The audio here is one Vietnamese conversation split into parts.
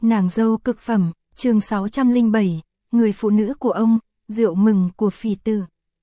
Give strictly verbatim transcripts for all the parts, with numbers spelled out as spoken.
Nàng dâu cực phẩm, chương sáu trăm lẻ bảy, người phụ nữ của ông, rượu mừng của phì tử.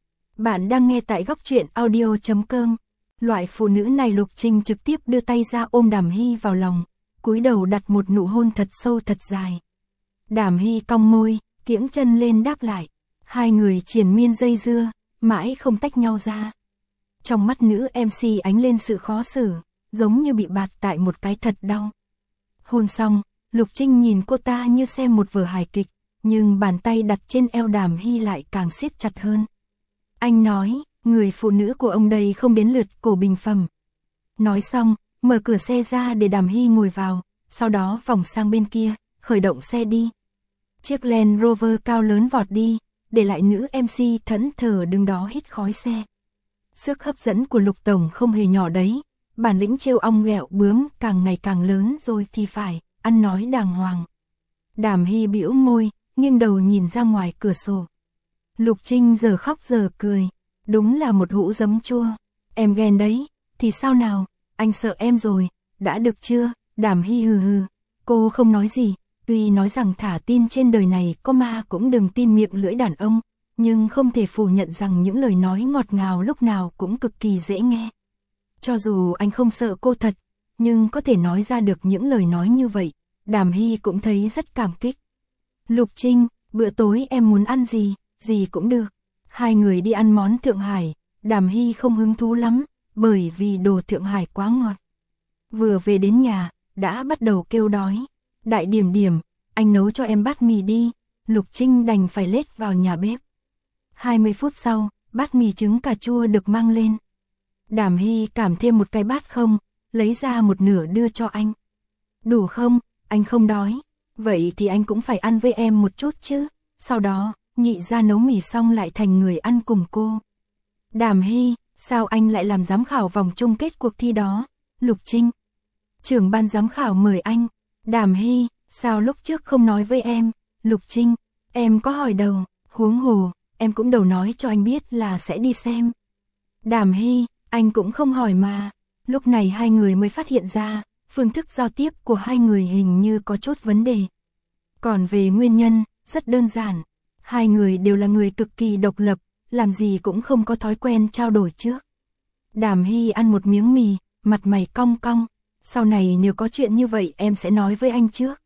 Bạn đang nghe tại góc truyện audio chấm com. Loại phụ nữ này Lục Trinh trực tiếp đưa tay ra ôm Đàm Hy vào lòng, cúi đầu đặt một nụ hôn thật sâu thật dài. Đàm Hy cong môi, kiễng chân lên đáp lại. Hai người triền miên dây dưa, mãi không tách nhau ra. Trong mắt nữ em xê ánh lên sự khó xử, giống như bị bạt tại một cái thật đau. Hôn xong, Lục Trinh nhìn cô ta như xem một vở hài kịch, nhưng bàn tay đặt trên eo Đàm Hy lại càng siết chặt hơn. Anh nói, người phụ nữ của ông đây không đến lượt cổ bình phẩm. Nói xong, mở cửa xe ra để Đàm Hy ngồi vào, sau đó vòng sang bên kia, khởi động xe đi. Chiếc Land Rover cao lớn vọt đi, để lại nữ em xê thẫn thờ đứng đó hít khói xe. Sức hấp dẫn của Lục Tổng không hề nhỏ đấy, bản lĩnh trêu ong ghẹo bướm càng ngày càng lớn rồi thì phải, ăn nói đàng hoàng. Đàm Hy bĩu môi, nghiêng đầu nhìn ra ngoài cửa sổ. Lục Trinh giờ khóc giờ cười, đúng là một hũ giấm chua. Em ghen đấy, thì sao nào, anh sợ em rồi, đã được chưa? Đàm Hy hừ hừ, cô không nói gì, tuy nói rằng thả tin trên đời này có ma cũng đừng tin miệng lưỡi đàn ông, nhưng không thể phủ nhận rằng những lời nói ngọt ngào lúc nào cũng cực kỳ dễ nghe. Cho dù anh không sợ cô thật, nhưng có thể nói ra được những lời nói như vậy, Đàm Hy cũng thấy rất cảm kích. Lục Trinh, bữa tối em muốn ăn gì, gì cũng được. Hai người đi ăn món Thượng Hải, Đàm Hy không hứng thú lắm, bởi vì đồ Thượng Hải quá ngọt. Vừa về đến nhà, đã bắt đầu kêu đói. Đại Điểm Điểm, anh nấu cho em bát mì đi. Lục Trinh đành phải lết vào nhà bếp. hai mươi phút sau, bát mì trứng cà chua được mang lên. Đàm Hy cảm thêm một cái bát không, lấy ra một nửa đưa cho anh. Đủ không, anh không đói. Vậy thì anh cũng phải ăn với em một chút chứ. Sau đó, nhị ra nấu mì xong lại thành người ăn cùng cô. Đàm Hy, sao anh lại làm giám khảo vòng chung kết cuộc thi đó? Lục Trinh, trưởng ban giám khảo mời anh. Đàm Hy, sao lúc trước không nói với em? Lục Trinh, em có hỏi đầu, huống hồ, em cũng đầu nói cho anh biết là sẽ đi xem. Đàm Hy, anh cũng không hỏi mà. Lúc này hai người mới phát hiện ra, phương thức giao tiếp của hai người hình như có chút vấn đề. Còn về nguyên nhân, rất đơn giản. Hai người đều là người cực kỳ độc lập, làm gì cũng không có thói quen trao đổi trước. Đàm Hy ăn một miếng mì, mặt mày cong cong. Sau này nếu có chuyện như vậy em sẽ nói với anh trước.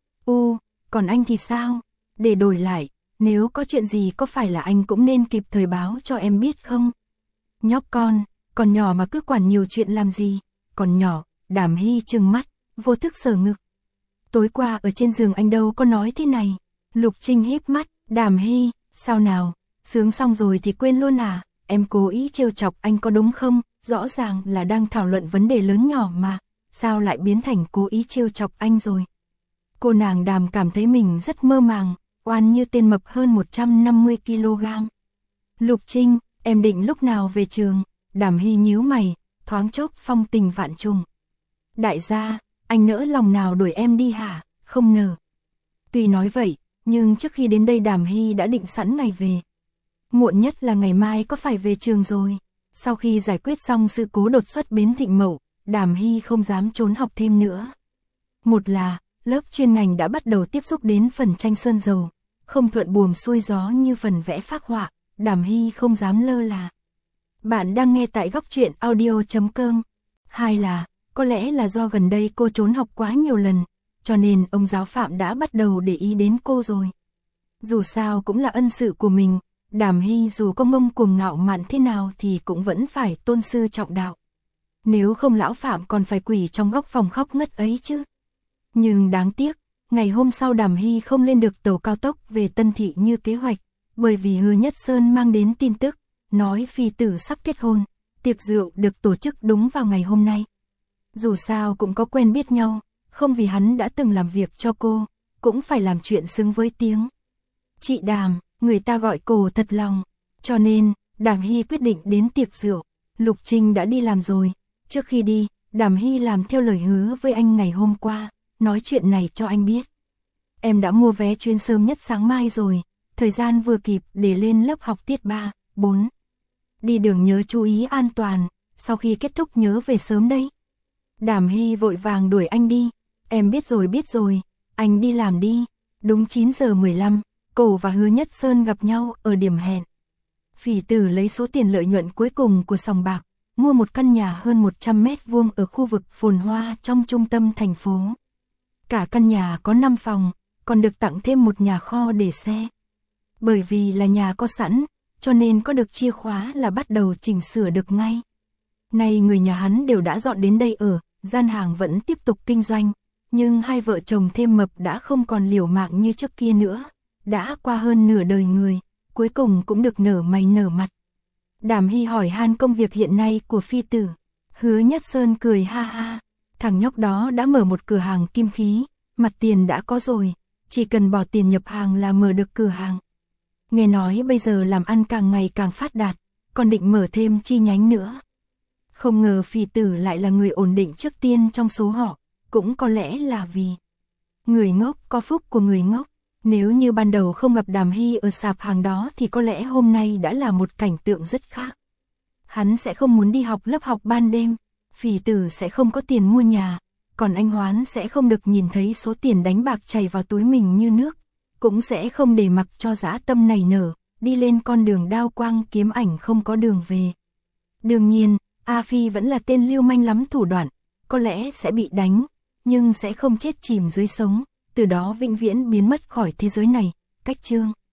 U, còn anh thì sao? Để đổi lại, nếu có chuyện gì có phải là anh cũng nên kịp thời báo cho em biết không? Nhóc con, còn nhỏ mà cứ quản nhiều chuyện làm gì? Còn nhỏ, Đàm Hy trừng mắt, vô thức sờ ngực. Tối qua ở trên giường anh đâu có nói thế này. Lục Trinh híp mắt, Đàm Hy, sao nào? Sướng xong rồi thì quên luôn à? Em cố ý trêu chọc anh có đúng không? Rõ ràng là đang thảo luận vấn đề lớn nhỏ mà. Sao lại biến thành cố ý trêu chọc anh rồi? Cô nàng Đàm cảm thấy mình rất mơ màng, oan như tên mập hơn một trăm năm mươi ki lô gam. Lục Trinh, em định lúc nào về trường? Đàm Hy nhíu mày, thoáng chốc phong tình vạn trùng. Đại gia, anh nỡ lòng nào đuổi em đi hả? Không nỡ. Tuy nói vậy, nhưng trước khi đến đây Đàm Hy đã định sẵn ngày về. Muộn nhất là ngày mai có phải về trường rồi. Sau khi giải quyết xong sự cố đột xuất bến Thịnh Mậu, Đàm Hy không dám trốn học thêm nữa. Một là, lớp chuyên ngành đã bắt đầu tiếp xúc đến phần tranh sơn dầu, không thuận buồm xuôi gió như phần vẽ phác họa, Đàm Hy không dám lơ là. Bạn đang nghe tại góc truyện audio chấm com. Hai là, có lẽ là do gần đây cô trốn học quá nhiều lần, cho nên ông giáo phạm đã bắt đầu để ý đến cô rồi. Dù sao cũng là ân sự của mình, Đàm Hy dù có ngông cuồng ngạo mạn thế nào thì cũng vẫn phải tôn sư trọng đạo. Nếu không lão phạm còn phải quỳ trong góc phòng khóc ngất ấy chứ. Nhưng đáng tiếc, ngày hôm sau Đàm Hy không lên được tàu cao tốc về Tân Thị như kế hoạch, bởi vì Hứa Nhất Sơn mang đến tin tức, nói phi tử sắp kết hôn, tiệc rượu được tổ chức đúng vào ngày hôm nay. Dù sao cũng có quen biết nhau, không vì hắn đã từng làm việc cho cô, cũng phải làm chuyện xứng với tiếng. Chị Đàm, người ta gọi cô thật lòng, cho nên, Đàm Hy quyết định đến tiệc rượu. Lục Trinh đã đi làm rồi, trước khi đi, Đàm Hy làm theo lời hứa với anh ngày hôm qua, nói chuyện này cho anh biết. Em đã mua vé chuyến sớm nhất sáng mai rồi, thời gian vừa kịp để lên lớp học tiết ba, bốn. Đi đường nhớ chú ý an toàn, sau khi kết thúc nhớ về sớm đấy. Đàm Hy vội vàng đuổi anh đi, em biết rồi biết rồi, anh đi làm đi. Đúng chín giờ mười lăm, Cổ và Hứa Nhất Sơn gặp nhau ở điểm hẹn. Phỉ Tử lấy số tiền lợi nhuận cuối cùng của sòng bạc, mua một căn nhà hơn một trăm mét vuông ở khu vực phồn hoa trong trung tâm thành phố. Cả căn nhà có năm phòng, còn được tặng thêm một nhà kho để xe. Bởi vì là nhà có sẵn, cho nên có được chìa khóa là bắt đầu chỉnh sửa được ngay. Nay người nhà hắn đều đã dọn đến đây ở, gian hàng vẫn tiếp tục kinh doanh, nhưng hai vợ chồng Thêm Mập đã không còn liều mạng như trước kia nữa. Đã qua hơn nửa đời người, cuối cùng cũng được nở mày nở mặt. Đàm Hy hỏi han công việc hiện nay của Phi Tử. Hứa Nhất Sơn cười ha ha, thằng nhóc đó đã mở một cửa hàng kim khí, mặt tiền đã có rồi, chỉ cần bỏ tiền nhập hàng là mở được cửa hàng. Nghe nói bây giờ làm ăn càng ngày càng phát đạt, còn định mở thêm chi nhánh nữa. Không ngờ Phi Tử lại là người ổn định trước tiên trong số họ, cũng có lẽ là vì người ngốc có phúc của người ngốc. Nếu như ban đầu không gặp Đàm Hy ở sạp hàng đó thì có lẽ hôm nay đã là một cảnh tượng rất khác. Hắn sẽ không muốn đi học lớp học ban đêm, Phỉ Tử sẽ không có tiền mua nhà, còn anh Hoán sẽ không được nhìn thấy số tiền đánh bạc chảy vào túi mình như nước, cũng sẽ không để mặc cho dã tâm này nở, đi lên con đường đao quang kiếm ảnh không có đường về. Đương nhiên, A Phi vẫn là tên lưu manh lắm thủ đoạn, có lẽ sẽ bị đánh, nhưng sẽ không chết chìm dưới sống, từ đó vĩnh viễn biến mất khỏi thế giới này. Cách chương